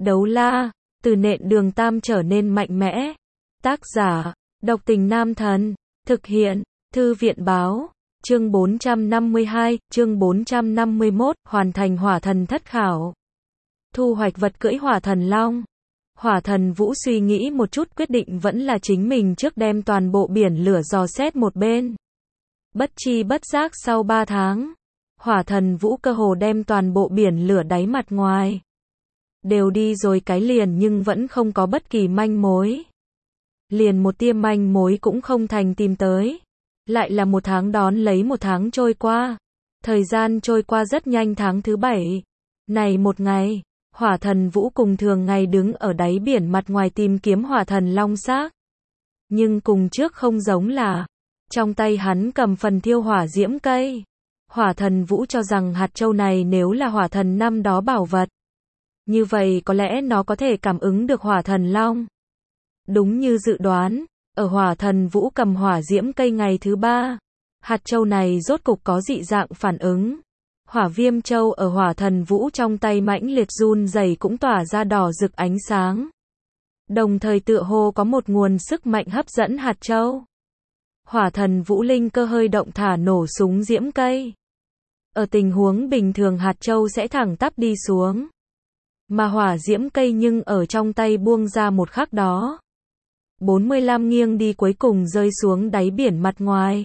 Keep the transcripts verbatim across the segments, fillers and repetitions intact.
Đấu la, từ nện đường tam trở nên mạnh mẽ. Tác giả, độc tình nam thần. Thực hiện, thư viện báo. Chương bốn trăm năm mươi hai, chương bốn trăm năm mươi mốt, hoàn thành hỏa thần thất khảo. Thu hoạch vật cưỡi hỏa thần long. Hỏa thần Vũ suy nghĩ một chút, quyết định vẫn là chính mình trước đem toàn bộ biển lửa dò xét một bên. Bất chi bất giác sau ba tháng, hỏa thần Vũ cơ hồ đem toàn bộ biển lửa đáy mặt ngoài đều đi rồi cái liền, nhưng vẫn không có bất kỳ manh mối. Liền một tia manh mối cũng không thành tìm tới. Lại là một tháng đón lấy một tháng trôi qua. Thời gian trôi qua rất nhanh. Tháng thứ bảy. Này một ngày, hỏa thần Vũ cùng thường ngày đứng ở đáy biển mặt ngoài tìm kiếm hỏa thần long xác. Nhưng cùng trước không giống là, trong tay hắn cầm phần thiêu hỏa diễm cây. Hỏa thần Vũ cho rằng hạt châu này nếu là hỏa thần năm đó bảo vật, như vậy có lẽ nó có thể cảm ứng được hỏa thần long. Đúng như dự đoán, ở hỏa thần Vũ cầm hỏa diễm cây ngày thứ ba, hạt châu này rốt cục có dị dạng phản ứng. Hỏa viêm châu ở hỏa thần Vũ trong tay mãnh liệt run rẩy, cũng tỏa ra đỏ rực ánh sáng. Đồng thời tựa hồ có một nguồn sức mạnh hấp dẫn hạt châu. Hỏa thần Vũ linh cơ hơi động, thả nổ súng diễm cây. Ở tình huống bình thường hạt châu sẽ thẳng tắp đi xuống. Mà hỏa diễm cây nhưng ở trong tay buông ra một khắc đó, bốn mươi lăm nghiêng đi, cuối cùng rơi xuống đáy biển mặt ngoài.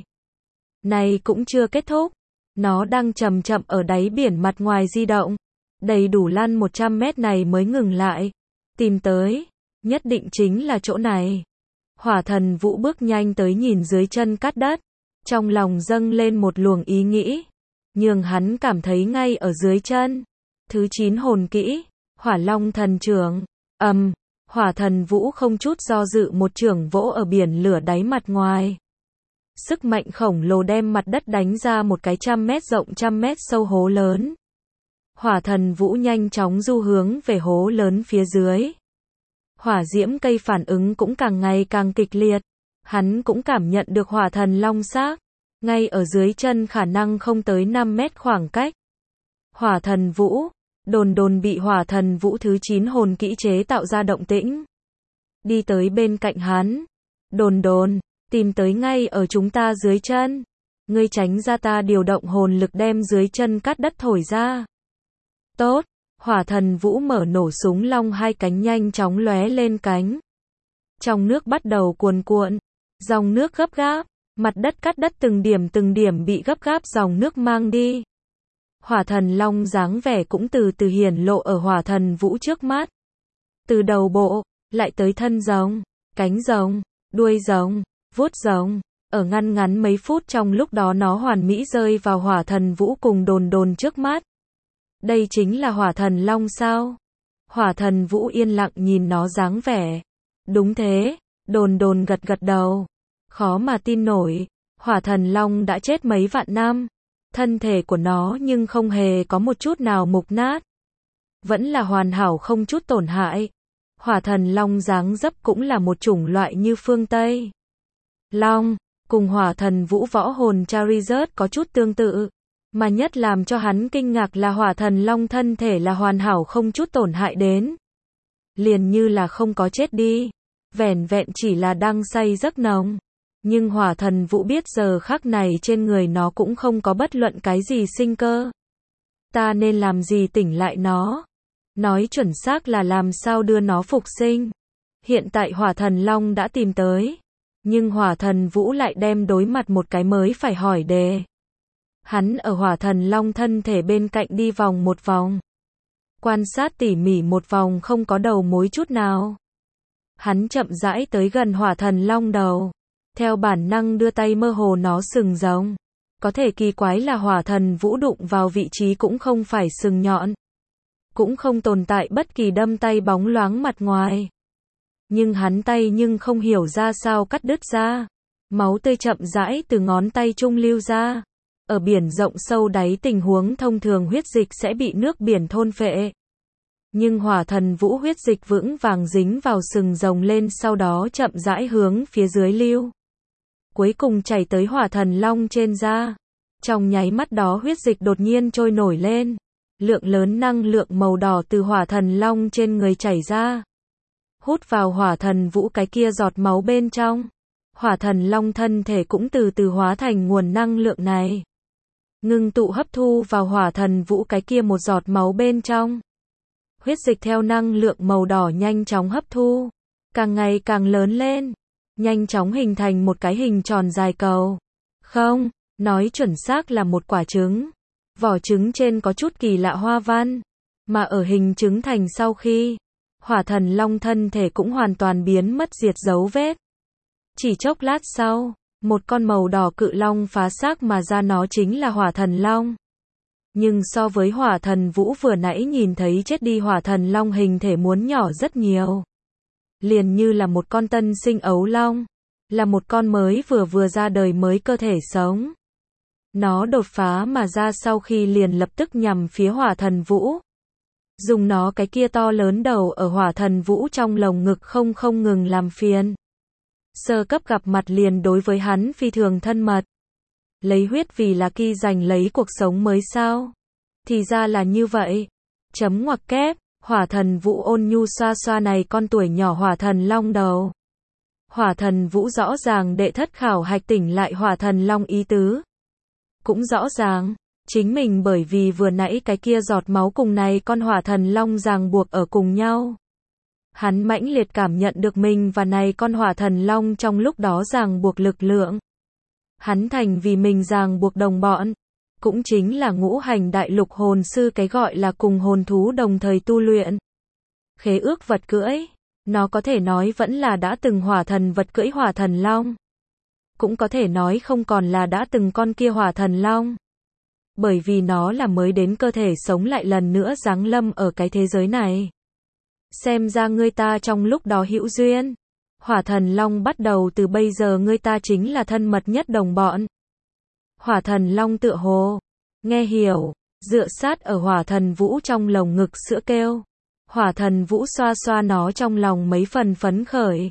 Này cũng chưa kết thúc. Nó đang chậm chậm ở đáy biển mặt ngoài di động. Đầy đủ lăn một trăm mét này mới ngừng lại. Tìm tới. Nhất định chính là chỗ này. Hỏa thần Vũ bước nhanh tới, nhìn dưới chân cát đất. Trong lòng dâng lên một luồng ý nghĩ. Nhưng hắn cảm thấy ngay ở dưới chân. Thứ chín hồn kỹ. Hỏa long thần trưởng. Ầm. Um, hỏa thần Vũ không chút do dự một chưởng vỗ ở biển lửa đáy mặt ngoài. Sức mạnh khổng lồ đem mặt đất đánh ra một cái trăm mét rộng trăm mét sâu hố lớn. Hỏa thần Vũ nhanh chóng du hướng về hố lớn phía dưới. Hỏa diễm cây phản ứng cũng càng ngày càng kịch liệt. Hắn cũng cảm nhận được hỏa thần long xác ngay ở dưới chân, khả năng không tới năm mét khoảng cách. Hỏa thần Vũ, đồn đồn bị hỏa thần Vũ thứ chín hồn kỹ chế tạo ra động tĩnh. Đi tới bên cạnh hắn. Đồn đồn, tìm tới ngay ở chúng ta dưới chân. Ngươi tránh ra, ta điều động hồn lực đem dưới chân cát đất thổi ra. Tốt. Hỏa thần Vũ mở nổ súng long, hai cánh nhanh chóng lóe lên cánh. Trong nước bắt đầu cuồn cuộn. Dòng nước gấp gáp. Mặt đất cát đất từng điểm từng điểm bị gấp gáp dòng nước mang đi. Hỏa thần long dáng vẻ cũng từ từ hiển lộ ở hỏa thần Vũ trước mắt. Từ đầu bộ, lại tới thân rồng, cánh rồng, đuôi rồng, vuốt rồng. Ở ngăn ngắn mấy phút trong lúc đó, nó hoàn mỹ rơi vào hỏa thần Vũ cùng đồn đồn trước mắt. Đây chính là hỏa thần long sao? Hỏa thần Vũ yên lặng nhìn nó dáng vẻ. Đúng thế, đồn đồn gật gật đầu. Khó mà tin nổi, hỏa thần long đã chết mấy vạn năm. Thân thể của nó nhưng không hề có một chút nào mục nát. Vẫn là hoàn hảo, không chút tổn hại. Hỏa thần long dáng dấp cũng là một chủng loại như phương Tây long, cùng hỏa thần Vũ võ hồn Charizard có chút tương tự. Mà nhất làm cho hắn kinh ngạc là hỏa thần long thân thể là hoàn hảo, không chút tổn hại đến. Liền như là không có chết đi. Vẻn vẹn chỉ là đang say giấc nồng. Nhưng hỏa thần Vũ biết giờ khắc này trên người nó cũng không có bất luận cái gì sinh cơ. Ta nên làm gì tỉnh lại nó? Nói chuẩn xác là làm sao đưa nó phục sinh. Hiện tại hỏa thần long đã tìm tới. Nhưng hỏa thần Vũ lại đem đối mặt một cái mới phải hỏi đề. Hắn ở hỏa thần long thân thể bên cạnh đi vòng một vòng. Quan sát tỉ mỉ một vòng, không có đầu mối chút nào. Hắn chậm rãi tới gần hỏa thần long đầu. Theo bản năng đưa tay mơ hồ nó sừng rồng. Có thể kỳ quái là hỏa thần Vũ đụng vào vị trí cũng không phải sừng nhọn. Cũng không tồn tại bất kỳ đâm tay bóng loáng mặt ngoài. Nhưng hắn tay nhưng không hiểu ra sao cắt đứt ra. Máu tươi chậm rãi từ ngón tay trung lưu ra. Ở biển rộng sâu đáy, tình huống thông thường huyết dịch sẽ bị nước biển thôn phệ. Nhưng hỏa thần Vũ huyết dịch vững vàng dính vào sừng rồng lên, sau đó chậm rãi hướng phía dưới lưu. Cuối cùng chảy tới hỏa thần long trên da. Trong nháy mắt đó huyết dịch đột nhiên trôi nổi lên. Lượng lớn năng lượng màu đỏ từ hỏa thần long trên người chảy ra. Hút vào hỏa thần vũ cái kia giọt máu bên trong. Hỏa thần long thân thể cũng từ từ hóa thành nguồn năng lượng này. Ngưng tụ hấp thu vào hỏa thần vũ cái kia một giọt máu bên trong. Huyết dịch theo năng lượng màu đỏ nhanh chóng hấp thu. Càng ngày càng lớn lên. Nhanh chóng hình thành một cái hình tròn dài cầu. Không, nói chuẩn xác là một quả trứng. Vỏ trứng trên có chút kỳ lạ hoa văn. Mà ở hình trứng thành sau khi, hỏa thần long thân thể cũng hoàn toàn biến mất diệt dấu vết. Chỉ chốc lát sau, một con màu đỏ cự long phá xác mà ra, nó chính là hỏa thần long. Nhưng so với hỏa thần vũ vừa nãy nhìn thấy chết đi hỏa thần long hình thể muốn nhỏ rất nhiều. Liền như là một con tân sinh ấu long. Là một con mới vừa vừa ra đời mới cơ thể sống. Nó đột phá mà ra sau khi liền lập tức nhằm phía hỏa thần vũ. Dùng nó cái kia to lớn đầu ở hỏa thần vũ trong lồng ngực không không ngừng làm phiền. Sơ cấp gặp mặt liền đối với hắn phi thường thân mật. Lấy huyết vì là ki giành lấy cuộc sống mới sao? Thì ra là như vậy. Chấm ngoặc kép, hỏa thần vũ ôn nhu xoa xoa này con tuổi nhỏ hỏa thần long đầu. Hỏa thần vũ rõ ràng đệ thất khảo hạch tỉnh lại hỏa thần long ý tứ. Cũng rõ ràng, chính mình bởi vì vừa nãy cái kia giọt máu cùng này con hỏa thần long ràng buộc ở cùng nhau. Hắn mãnh liệt cảm nhận được mình và này con hỏa thần long trong lúc đó ràng buộc lực lượng. Hắn thành vì mình ràng buộc đồng bọn. Cũng chính là ngũ hành đại lục hồn sư cái gọi là cùng hồn thú đồng thời tu luyện. Khế ước vật cưỡi. Nó có thể nói vẫn là đã từng hỏa thần vật cưỡi hỏa thần long. Cũng có thể nói không còn là đã từng con kia hỏa thần long. Bởi vì nó là mới đến cơ thể sống lại lần nữa giáng lâm ở cái thế giới này. Xem ra ngươi ta trong lúc đó hữu duyên. Hỏa thần long bắt đầu từ bây giờ ngươi ta chính là thân mật nhất đồng bọn. Hỏa thần long tựa hồ. Nghe hiểu. Dựa sát ở hỏa thần vũ trong lồng ngực sữa kêu. Hỏa thần vũ xoa xoa nó trong lòng mấy phần phấn khởi.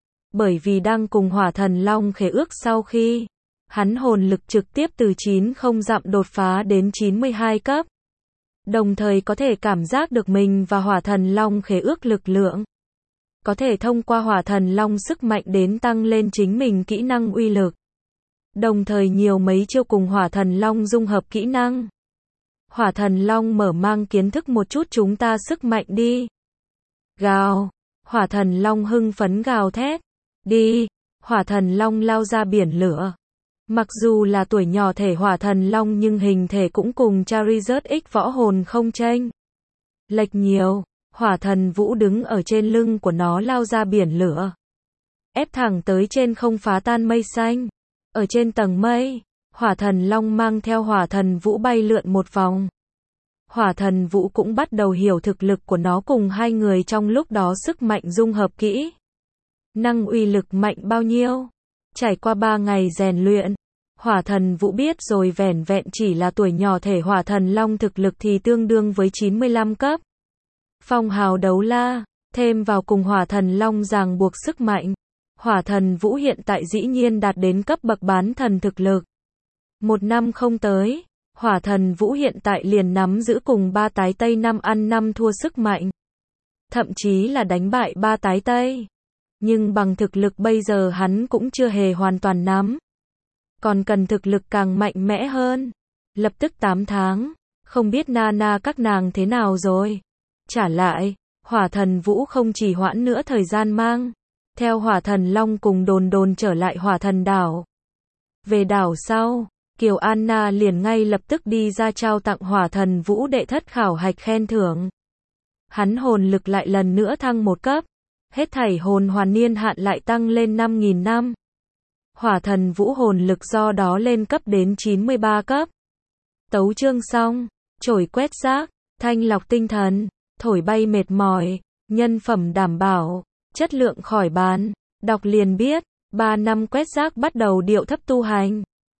Bởi vì đang cùng hỏa thần long khế ước sau khi, hắn hồn lực trực tiếp từ chín không dặm đột phá đến chín mươi hai cấp. Đồng thời có thể cảm giác được mình và hỏa thần long khế ước lực lượng. Có thể thông qua hỏa thần long sức mạnh đến tăng lên chính mình kỹ năng uy lực. Đồng thời nhiều mấy chiêu cùng hỏa thần long dung hợp kỹ năng. Hỏa thần long mở mang kiến thức một chút chúng ta sức mạnh đi. Gào. Hỏa thần long hưng phấn gào thét. Đi. Hỏa thần long lao ra biển lửa. Mặc dù là tuổi nhỏ thể hỏa thần long nhưng hình thể cũng cùng Charizard X võ hồn không chênh lệch nhiều. Hỏa thần vũ đứng ở trên lưng của nó lao ra biển lửa. Ép thẳng tới trên không phá tan mây xanh. Ở trên tầng mây, hỏa thần long mang theo hỏa thần vũ bay lượn một vòng. Hỏa thần vũ cũng bắt đầu hiểu thực lực của nó cùng hai người trong lúc đó sức mạnh dung hợp kỹ. Năng uy lực mạnh bao nhiêu? Trải qua ba ngày rèn luyện, hỏa thần vũ biết rồi vẻn vẹn chỉ là tuổi nhỏ thể hỏa thần long thực lực thì tương đương với chín mươi lăm cấp. Phong hào đấu la, thêm vào cùng hỏa thần long ràng buộc sức mạnh. Hỏa thần vũ hiện tại dĩ nhiên đạt đến cấp bậc bán thần thực lực. Một năm không tới, hỏa thần vũ hiện tại liền nắm giữ cùng ba tái tây năm ăn năm thua sức mạnh. Thậm chí là đánh bại ba tái tây. Nhưng bằng thực lực bây giờ hắn cũng chưa hề hoàn toàn nắm. Còn cần thực lực càng mạnh mẽ hơn. Lập tức tám tháng, không biết Nana các nàng thế nào rồi. Trả lại, hỏa thần vũ không chỉ hoãn nữa thời gian mang. Theo hỏa thần long cùng đồn đồn trở lại hỏa thần đảo. Về đảo sau, Kiều Anna liền ngay lập tức đi ra trao tặng hỏa thần vũ đệ thất khảo hạch khen thưởng. Hắn hồn lực lại lần nữa thăng một cấp. Hết thảy hồn hoàn niên hạn lại tăng lên năm nghìn năm. Hỏa thần vũ hồn lực do đó lên cấp đến chín mươi ba cấp. Tấu chương xong, chổi quét rác, thanh lọc tinh thần, thổi bay mệt mỏi, nhân phẩm đảm bảo, chất lượng khỏi bán, đọc liền biết, ba năm quét rác bắt đầu điệu thấp tu hành.